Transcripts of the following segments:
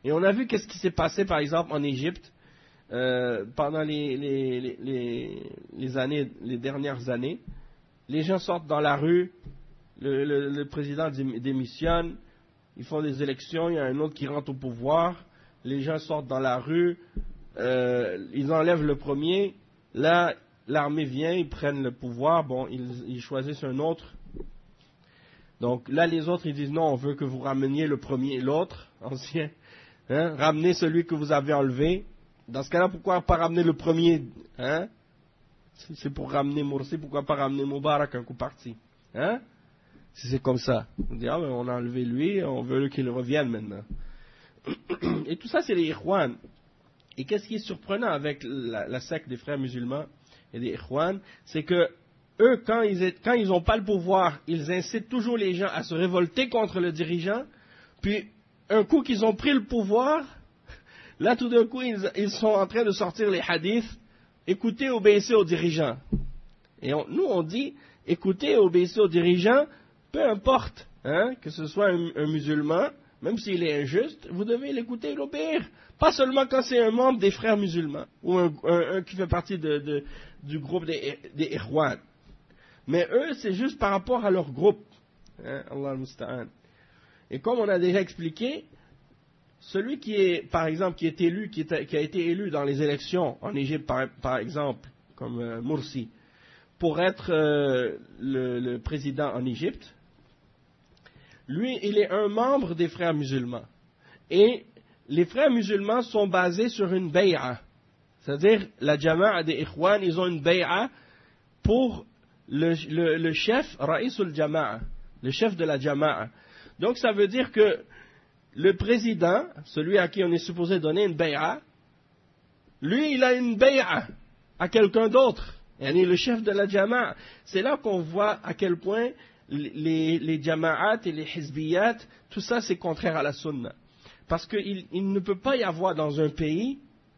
Et on a vu qu'est-ce qui s'est passé, par exemple, en Égypte, pendant les dernières années. Les gens sortent dans la rue, le président démissionne, ils font des élections, il y a un autre qui rentre au pouvoir, les gens sortent dans la rue, ils enlèvent le premier, là, l'armée vient, ils prennent le pouvoir, bon, ils choisissent un autre. Donc là, les autres, ils disent non, on veut que vous rameniez le premier, l'autre, ancien, hein, ramenez celui que vous avez enlevé. Dans ce cas-là, pourquoi pas ramener le premier, hein? Si c'est pour ramener Morsi, pourquoi pas ramener Moubarak un coup parti, hein? Si c'est comme ça, on dit, ah, ben, on a enlevé lui, on veut qu'il revienne maintenant. Et tout ça, c'est les Ikhwan. Et qu'est-ce qui est surprenant avec la secte des frères musulmans et des Ikhwan, c'est que eux, quand ils n'ont pas le pouvoir, ils incitent toujours les gens à se révolter contre le dirigeant, puis un coup qu'ils ont pris le pouvoir, là tout d'un coup ils sont en train de sortir les hadiths, écoutez, obéissez aux dirigeants. Et nous on dit, écoutez, obéissez aux dirigeants, peu importe, hein, que ce soit un musulman, même s'il est injuste, vous devez l'écouter et l'obéir. Pas seulement quand c'est un membre des frères musulmans, ou un qui fait partie du groupe des Ikhwan. Mais eux, c'est juste par rapport à leur groupe. Hein, Allah musta'an. Et comme on a déjà expliqué, celui qui est, par exemple, qui a été élu dans les élections en Égypte, par exemple, comme Morsi, pour être le président en Égypte, lui, il est un membre des frères musulmans. Et les frères musulmans sont basés sur une bay'a. C'est-à-dire, la jama'a des Ikhwan, ils ont une bay'a pour le chef, Ra'isul Jama'a, le chef de la Jama'a. Donc ça veut dire que le président, celui à qui on est supposé donner une bay'a, lui il a une bay'a à quelqu'un d'autre. Yani le chef de la Jama'a. C'est là qu'on voit à quel point les Jama'at et les Hizbiyat, tout ça c'est contraire à la Sunna. Parce qu'il ne peut pas y avoir dans un pays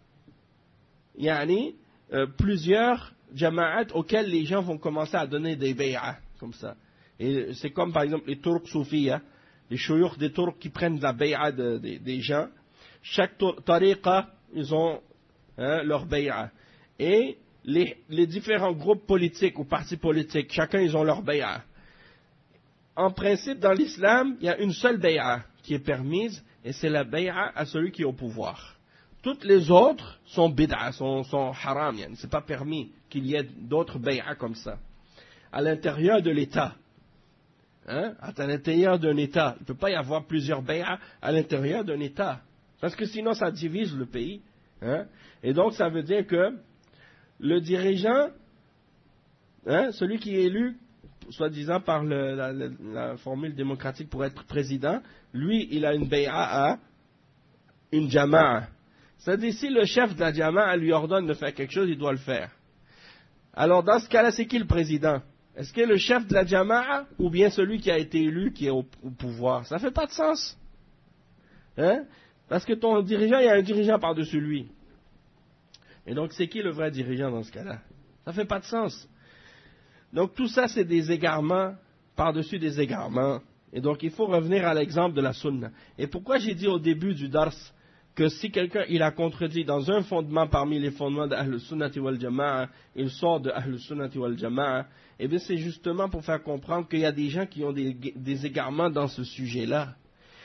plusieurs jama'at auxquels les gens vont commencer à donner des bay'ah, comme ça. Et c'est comme par exemple les Turcs soufis, hein, les chouyoukhs des Turcs qui prennent la bay'ah des gens. Chaque tariqa, ils ont leur bay'ah. Et les différents groupes politiques ou partis politiques, chacun ils ont leur bay'ah. En principe, dans l'islam, il y a une seule bay'ah qui est permise, et c'est la bay'ah à celui qui est au pouvoir. Toutes les autres sont bid'a, sont haram, c'est pas permis qu'il y ait d'autres bay'ah comme ça. À l'intérieur de l'État, hein, à l'intérieur d'un État, il ne peut pas y avoir plusieurs bay'ah à l'intérieur d'un État, parce que sinon ça divise le pays. Hein, et donc ça veut dire que le dirigeant, hein, celui qui est élu, soi-disant par la formule démocratique pour être président, lui, il a une bay'a à une jama'a. C'est-à-dire, si le chef de la jama'a lui ordonne de faire quelque chose, il doit le faire. Alors, dans ce cas-là, c'est qui le président? Est-ce que le chef de la jama'a ou bien celui qui a été élu qui est au pouvoir? Ça ne fait pas de sens. Hein? Parce que ton dirigeant, il y a un dirigeant par-dessus lui. Et donc, c'est qui le vrai dirigeant dans ce cas-là? Ça ne fait pas de sens. Donc, tout ça, c'est des égarements par-dessus des égarements. Et donc, il faut revenir à l'exemple de la sunna. Et pourquoi j'ai dit au début du dars que si quelqu'un il a contredit dans un fondement parmi les fondements d'Ahl Sunnati wal Jama'a, il sort de Ahl Sunnati wal Jama'a, eh bien c'est justement pour faire comprendre qu'il y a des gens qui ont des égarements dans ce sujet-là,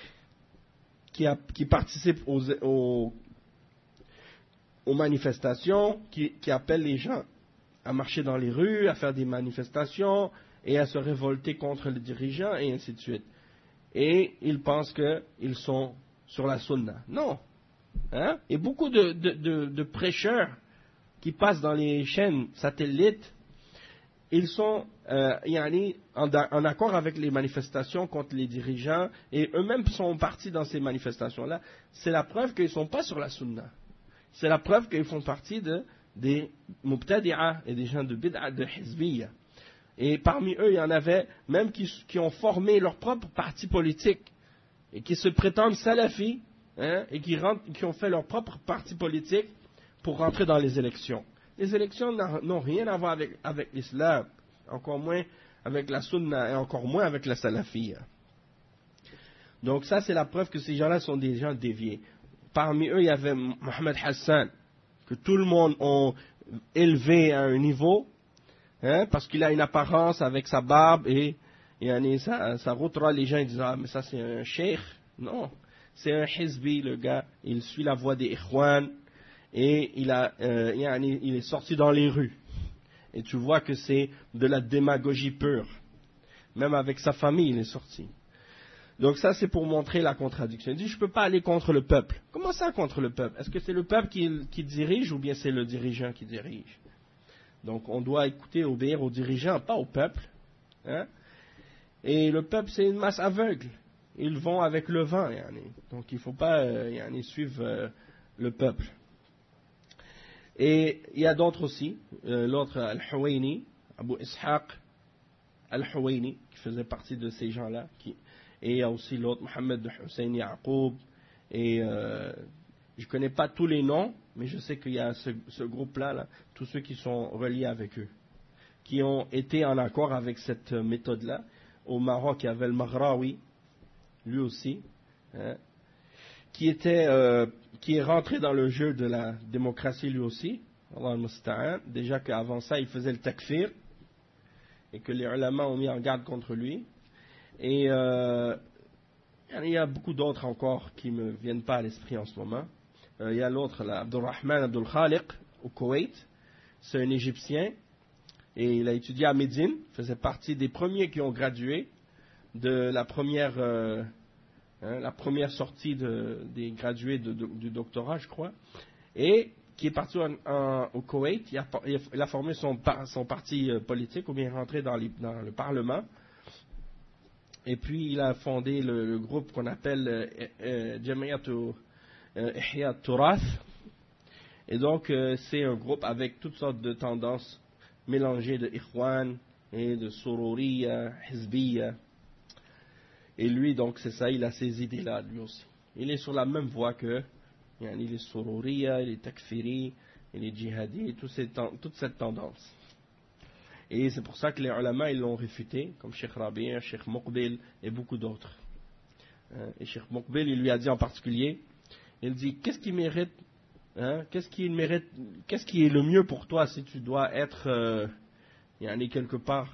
qui participent aux manifestations, qui appellent les gens à marcher dans les rues, à faire des manifestations et à se révolter contre les dirigeants et ainsi de suite. Et ils pensent qu'ils sont sur la sunna. Non. Hein? Et beaucoup de prêcheurs qui passent dans les chaînes satellites, ils sont en accord avec les manifestations contre les dirigeants et eux-mêmes sont partis dans ces manifestations-là. C'est la preuve qu'ils ne sont pas sur la sunna. C'est la preuve qu'ils font partie des mubtadi'a et des gens de bid'a, de hizbiyya. Et parmi eux, il y en avait même qui ont formé leur propre parti politique et qui se prétendent salafis, hein, et qui ont fait leur propre parti politique pour rentrer dans les élections. Les élections n'ont rien à voir avec l'islam, encore moins avec la sunna et encore moins avec la salafiyya. Donc ça, c'est la preuve que ces gens-là sont des gens déviés. parmi eux, il y avait Mohamed Hassan, que tout le monde a élevé à un niveau, hein, parce qu'il a une apparence avec sa barbe et sa routera, les gens ils disent, ah, mais ça c'est un cheikh. Non, c'est un hizbi, le gars. Il suit la voie des Ikhwan et il est sorti dans les rues. Et tu vois que c'est de la démagogie pure. Même avec sa famille, il est sorti. Donc ça, c'est pour montrer la contradiction. Il dit, je ne peux pas aller contre le peuple. Comment ça, contre le peuple? Est-ce que c'est le peuple qui dirige ou bien c'est le dirigeant qui dirige? Donc on doit écouter, obéir aux dirigeants, pas au peuple. Hein? Et le peuple, c'est une masse aveugle. Ils vont avec le vent. Donc il ne faut pas suivre le peuple. Et il y a d'autres aussi. L'autre, Al-Huwaini, Abu Ishaq Al-Huwaini, qui faisait partie de ces gens-là. Et il y a aussi l'autre, Mohamed Hussein Yaqub. Et je ne connais pas tous les noms, mais je sais qu'il y a ce groupe-là, là, tous ceux qui sont reliés avec eux, qui ont été en accord avec cette méthode-là. Au Maroc, il y avait le Maghraoui, lui aussi, hein, qui est rentré dans le jeu de la démocratie lui aussi. Allah al-Musta'an. Déjà qu'avant ça, il faisait le takfir, et que les ulama ont mis en garde contre lui. Et il y a beaucoup d'autres encore qui ne me viennent pas à l'esprit en ce moment. Il y a l'autre, là, Abdurrahman Abdul Khaliq, au Koweït. C'est un Égyptien. Et il a étudié à Médine. Il faisait partie des premiers qui ont gradué de la première sortie des gradués du doctorat, je crois. Et qui est parti au Koweït. Il a formé son parti politique, ou bien rentré dans le Parlement. Et puis il a fondé le groupe qu'on appelle Jamiyatu Ihya Turath. Et donc c'est un groupe avec toutes sortes de tendances mélangées de Ikhwan et de Sururiya, Hizbiya. Et lui, donc c'est ça, il a ces idées-là lui aussi. Il est sur la même voie que les Sururiya, les Takfiri, et les Djihadis, toute cette tendance. Et c'est pour ça que les ulama ils l'ont réfuté, comme Cheikh Rabi', Cheikh Muqbil et beaucoup d'autres. Et Cheikh Muqbil, il lui a dit en particulier, il dit, qu'est-ce qui est le mieux pour toi si tu dois être quelque part?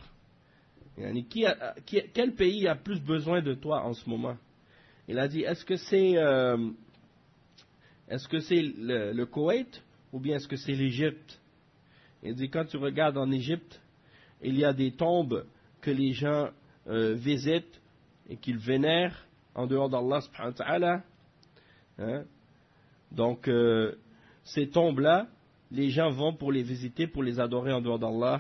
Quel pays a plus besoin de toi en ce moment? Il a dit, est-ce que c'est le Koweït ou bien est-ce que c'est l'Égypte? Il dit, quand tu regardes en Égypte, il y a des tombes que les gens visitent et qu'ils vénèrent en dehors d'Allah subhanahu wa ta'ala. Hein? Donc, ces tombes-là, les gens vont pour les visiter, pour les adorer en dehors d'Allah.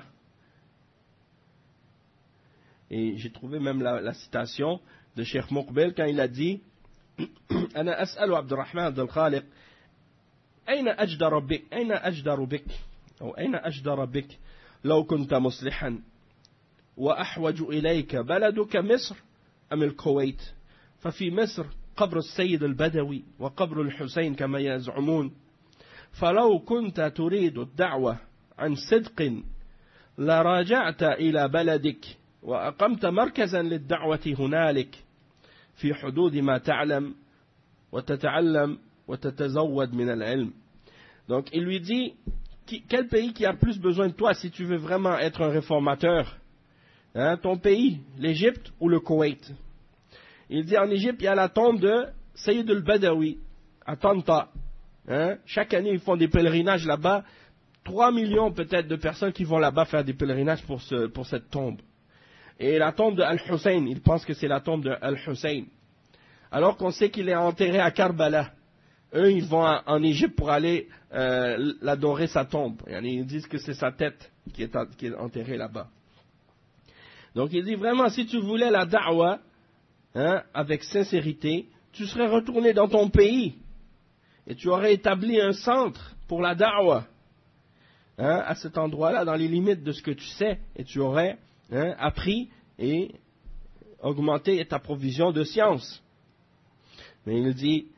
Et j'ai trouvé même la citation de Cheikh Muqbil quand il a dit أنا أسأل عبد الرحمن عبد الخالق أين أجدر بك أو أين أجدر بك لو كنت مصلحا وأحوج إليك بلدك مصر أم الكويت ففي مصر قبر السيد البدوي وقبر الحسين كما يزعمون فلو كنت تريد الدعوة عن صدق لراجعت إلى بلدك وأقمت مركزا للدعوة هنالك في حدود ما تعلم وتتعلم وتتزود من العلم. Donc il lui dit, quel pays qui a plus besoin de toi si tu veux vraiment être un réformateur? Hein, ton pays, l'Égypte ou le Koweït? Il dit, en Égypte, il y a la tombe de Sayyid al-Badawi à Tanta. Hein, chaque année, ils font des pèlerinages là-bas. 3 millions peut-être de personnes qui vont là-bas faire des pèlerinages pour cette tombe. Et la tombe de Al-Hussein, ils pensent que c'est la tombe de Al-Hussein. Alors qu'on sait qu'il est enterré à Karbala. Eux, ils vont en Égypte pour aller l'adorer sa tombe. Ils disent que c'est sa tête qui est enterrée là-bas. Donc il dit vraiment, si tu voulais la da'wa, hein, avec sincérité, tu serais retourné dans ton pays. Et tu aurais établi un centre pour la da'wa. Hein, à cet endroit-là, dans les limites de ce que tu sais. Et tu aurais appris et augmenté ta provision de science. Mais il dit,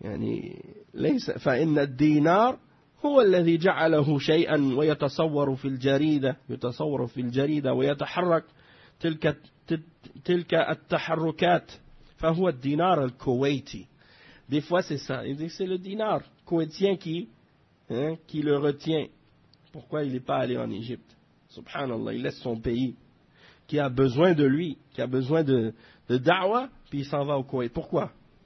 فإن الدينار هو الذي جعله شيئا ويتصور في الجريدة ويتحرك تلك التحركات فهو الدينار الكويتي. Des fois, c'est ça. Il dit que c'est le dinar koweïtien qui le retient. Pourquoi il n'est pas allé en Égypte? Subhanallah, il laisse son pays, qui a besoin de lui, qui a besoin de da'wah, puis il s'en va au Koweït. Pourquoi?